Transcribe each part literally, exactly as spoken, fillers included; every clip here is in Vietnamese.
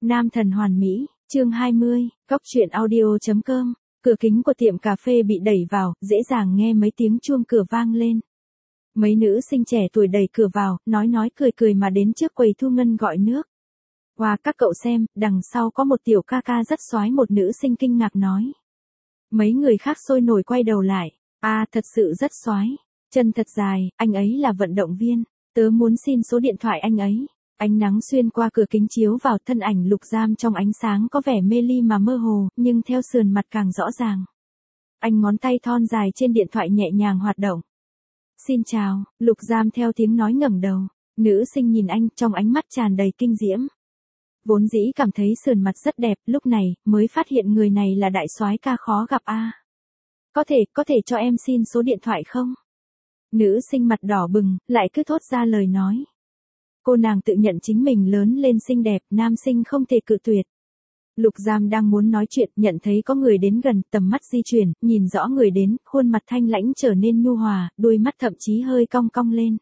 Nam thần hoàn mỹ, chương hai mươi, góc truyện audio chấm com. Cửa kính của tiệm cà phê bị đẩy vào, dễ dàng nghe mấy tiếng chuông cửa vang lên. Mấy nữ sinh trẻ tuổi đẩy cửa vào, nói nói cười cười mà đến trước quầy thu ngân gọi nước. Wow, các cậu xem, đằng sau có một tiểu ca ca rất xoái, một nữ sinh kinh ngạc nói. Mấy người khác sôi nổi quay đầu lại. À, thật sự rất xoái. Chân thật dài, anh ấy là vận động viên. Tớ muốn xin số điện thoại anh ấy. Ánh nắng xuyên qua cửa kính chiếu vào thân ảnh Lục Giam trong ánh sáng có vẻ mê ly mà mơ hồ, nhưng theo sườn mặt càng rõ ràng. Anh ngón tay thon dài trên điện thoại nhẹ nhàng hoạt động. Xin chào, Lục Giam theo tiếng nói ngẩng đầu. Nữ sinh nhìn anh trong ánh mắt tràn đầy kinh diễm. Vốn dĩ cảm thấy sườn mặt rất đẹp, lúc này mới phát hiện người này là đại soái ca khó gặp a. À. Có thể, có thể cho em xin số điện thoại không? Nữ sinh mặt đỏ bừng, lại cứ thốt ra lời nói. Cô nàng tự nhận chính mình lớn lên xinh đẹp, nam sinh không thể cự tuyệt. Lục Giam đang muốn nói chuyện, nhận thấy có người đến gần, tầm mắt di chuyển, nhìn rõ người đến, khuôn mặt thanh lãnh trở nên nhu hòa, đôi mắt thậm chí hơi cong cong lên.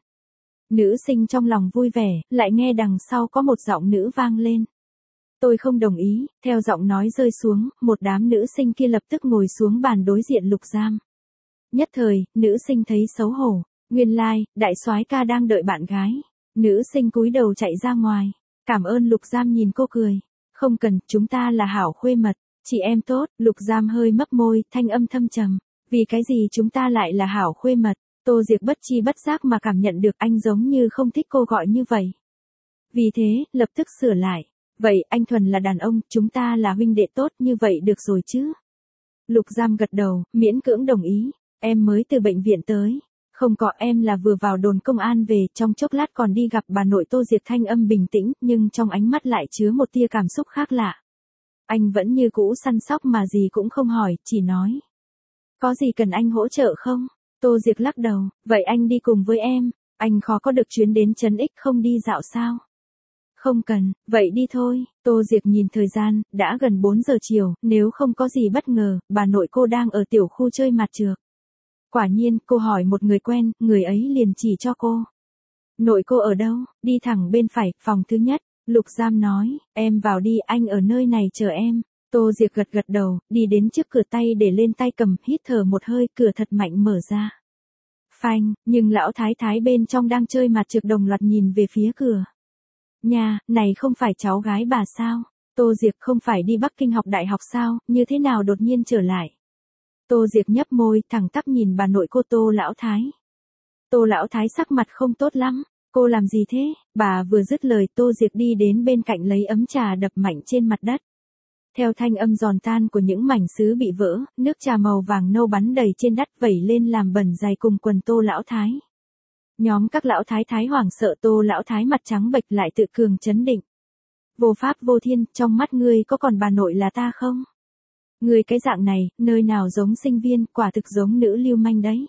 Nữ sinh trong lòng vui vẻ, lại nghe đằng sau có một giọng nữ vang lên. Tôi không đồng ý, theo giọng nói rơi xuống, một đám nữ sinh kia lập tức ngồi xuống bàn đối diện Lục Giam. Nhất thời, nữ sinh thấy xấu hổ, nguyên lai, like, đại soái ca đang đợi bạn gái. Nữ sinh cúi đầu chạy ra ngoài. Cảm ơn. Lục Giam nhìn cô cười. Không cần, chúng ta là hảo khuê mật. Chị em tốt. Lục Giam hơi mấp môi, thanh âm thâm trầm. Vì cái gì chúng ta lại là hảo khuê mật? Tô Diệc bất chi bất giác mà cảm nhận được anh giống như không thích cô gọi như vậy. Vì thế, lập tức sửa lại. Vậy anh thuần là đàn ông, chúng ta là huynh đệ tốt, như vậy được rồi chứ? Lục Giam gật đầu, miễn cưỡng đồng ý. Em mới từ bệnh viện tới. Không có, em là vừa vào đồn công an về, trong chốc lát còn đi gặp bà nội. Tô Diệc thanh âm bình tĩnh, nhưng trong ánh mắt lại chứa một tia cảm xúc khác lạ. Anh vẫn như cũ săn sóc mà gì cũng không hỏi, chỉ nói. Có gì cần anh hỗ trợ không? Tô Diệc lắc đầu, vậy anh đi cùng với em, anh khó có được chuyến đến Trấn Ích không đi dạo sao? Không cần, vậy đi thôi. Tô Diệc nhìn thời gian, đã gần bốn giờ chiều, nếu không có gì bất ngờ, bà nội cô đang ở tiểu khu chơi mặt trược. Quả nhiên, cô hỏi một người quen, người ấy liền chỉ cho cô. Nội cô ở đâu? Đi thẳng bên phải, phòng thứ nhất. Lục Giam nói, em vào đi, anh ở nơi này chờ em. Tô Diệc gật gật đầu, đi đến trước cửa, tay để lên tay cầm, hít thở một hơi, cửa thật mạnh mở ra. Phanh, nhưng lão thái thái bên trong đang chơi mặt trược đồng loạt nhìn về phía cửa. Nhà, này không phải cháu gái bà sao? Tô Diệc không phải đi Bắc Kinh học đại học sao, như thế nào đột nhiên trở lại? Tô Diệc nhấp môi, thẳng tắp nhìn bà nội cô Tô lão thái. Tô lão thái sắc mặt không tốt lắm. Cô làm gì thế? Bà vừa dứt lời, Tô Diệc đi đến bên cạnh lấy ấm trà đập mạnh trên mặt đất. Theo thanh âm giòn tan của những mảnh sứ bị vỡ, nước trà màu vàng nâu bắn đầy trên đất vẩy lên làm bẩn dày cùng quần Tô lão thái. Nhóm các lão thái thái hoảng sợ. Tô lão thái mặt trắng bệch lại tự cường trấn định. Vô pháp vô thiên, trong mắt ngươi có còn bà nội là ta không? Người cái dạng này, nơi nào giống sinh viên, quả thực giống nữ lưu manh đấy.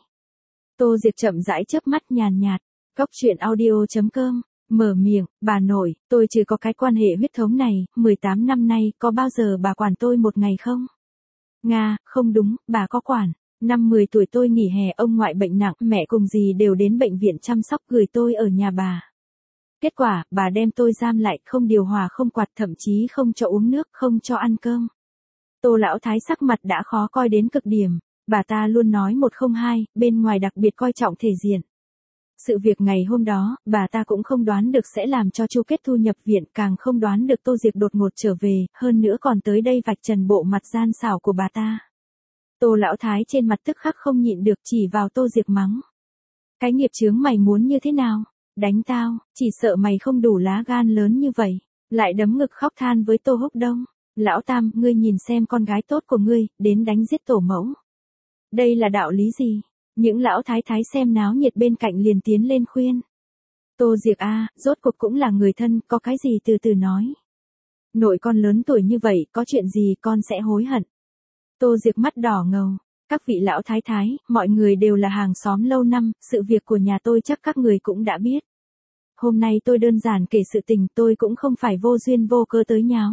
Tô Diệc chậm rãi chớp mắt nhàn nhạt. Góc truyện audio chấm com. Mở miệng, bà nội, tôi chưa có cái quan hệ huyết thống này, mười tám năm nay, có bao giờ bà quản tôi một ngày không? Nga, không đúng, bà có quản. Năm mười tuổi tôi nghỉ hè, ông ngoại bệnh nặng, mẹ cùng dì đều đến bệnh viện chăm sóc, gửi tôi ở nhà bà. Kết quả, bà đem tôi giam lại, không điều hòa không quạt, thậm chí không cho uống nước, không cho ăn cơm. Tô lão thái sắc mặt đã khó coi đến cực điểm, bà ta luôn nói một không hai, bên ngoài đặc biệt coi trọng thể diện. Sự việc ngày hôm đó, bà ta cũng không đoán được sẽ làm cho Chu Kết Thu nhập viện, càng không đoán được Tô Diệc đột ngột trở về, hơn nữa còn tới đây vạch trần bộ mặt gian xảo của bà ta. Tô lão thái trên mặt tức khắc không nhịn được, chỉ vào Tô Diệc mắng. Cái nghiệp chướng mày muốn như thế nào? Đánh tao, chỉ sợ mày không đủ lá gan lớn như vậy. Lại đấm ngực khóc than với Tô Húc Đông. Lão Tam, ngươi nhìn xem con gái tốt của ngươi, đến đánh giết tổ mẫu. Đây là đạo lý gì? Những lão thái thái xem náo nhiệt bên cạnh liền tiến lên khuyên. Tô Diệc a, rốt cuộc cũng là người thân, có cái gì từ từ nói. Nội con lớn tuổi như vậy, có chuyện gì con sẽ hối hận. Tô Diệc mắt đỏ ngầu. Các vị lão thái thái, mọi người đều là hàng xóm lâu năm, sự việc của nhà tôi chắc các người cũng đã biết. Hôm nay tôi đơn giản kể sự tình, tôi cũng không phải vô duyên vô cớ tới nháo.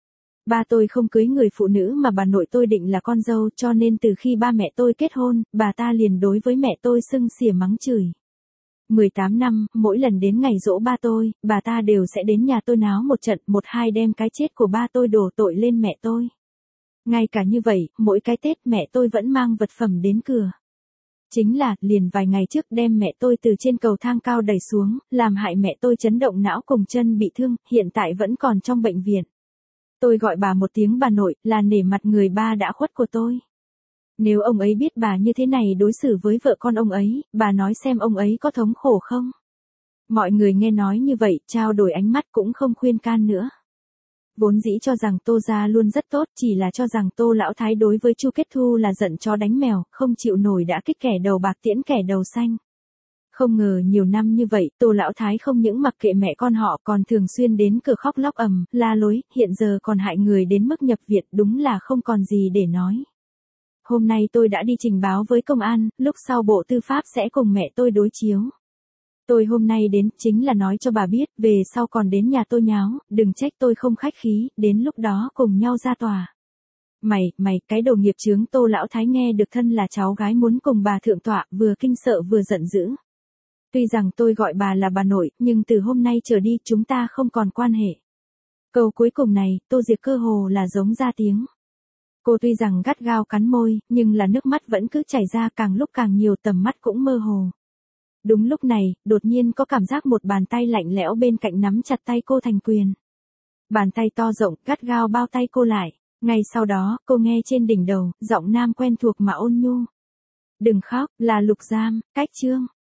Ba tôi không cưới người phụ nữ mà bà nội tôi định là con dâu, cho nên từ khi ba mẹ tôi kết hôn, bà ta liền đối với mẹ tôi xưng xỉa mắng chửi. mười tám năm, mỗi lần đến ngày giỗ ba tôi, bà ta đều sẽ đến nhà tôi náo một trận, một hai đem cái chết của ba tôi đổ tội lên mẹ tôi. Ngay cả như vậy, mỗi cái Tết mẹ tôi vẫn mang vật phẩm đến cửa. Chính là, liền vài ngày trước đem mẹ tôi từ trên cầu thang cao đẩy xuống, làm hại mẹ tôi chấn động não cùng chân bị thương, hiện tại vẫn còn trong bệnh viện. Tôi gọi bà một tiếng bà nội, là nể mặt người ba đã khuất của tôi. Nếu ông ấy biết bà như thế này đối xử với vợ con ông ấy, bà nói xem ông ấy có thống khổ không? Mọi người nghe nói như vậy, trao đổi ánh mắt cũng không khuyên can nữa. Vốn dĩ cho rằng Tô gia luôn rất tốt, chỉ là cho rằng Tô lão thái đối với Chu Kết Thu là giận chó đánh mèo, không chịu nổi đã kích kẻ đầu bạc tiễn kẻ đầu xanh. Không ngờ nhiều năm như vậy, Tô lão thái không những mặc kệ mẹ con họ còn thường xuyên đến cửa khóc lóc ầm, la lối, hiện giờ còn hại người đến mức nhập viện, đúng là không còn gì để nói. Hôm nay tôi đã đi trình báo với công an, lúc sau Bộ Tư pháp sẽ cùng mẹ tôi đối chiếu. Tôi hôm nay đến, chính là nói cho bà biết, về sau còn đến nhà tôi nháo, đừng trách tôi không khách khí, đến lúc đó cùng nhau ra tòa. Mày, mày, cái đồ nghiệp chướng. Tô lão thái nghe được thân là cháu gái muốn cùng bà thượng tọa, vừa kinh sợ vừa giận dữ. Tuy rằng tôi gọi bà là bà nội, nhưng từ hôm nay trở đi chúng ta không còn quan hệ. Câu cuối cùng này, Tô Diệc cơ hồ là giống ra tiếng. Cô tuy rằng gắt gao cắn môi, nhưng là nước mắt vẫn cứ chảy ra, càng lúc càng nhiều, tầm mắt cũng mơ hồ. Đúng lúc này, đột nhiên có cảm giác một bàn tay lạnh lẽo bên cạnh nắm chặt tay cô thành quyền. Bàn tay to rộng, gắt gao bao tay cô lại. Ngay sau đó, cô nghe trên đỉnh đầu, giọng nam quen thuộc mà ôn nhu. Đừng khóc, là Lục Giam, Cách Trương.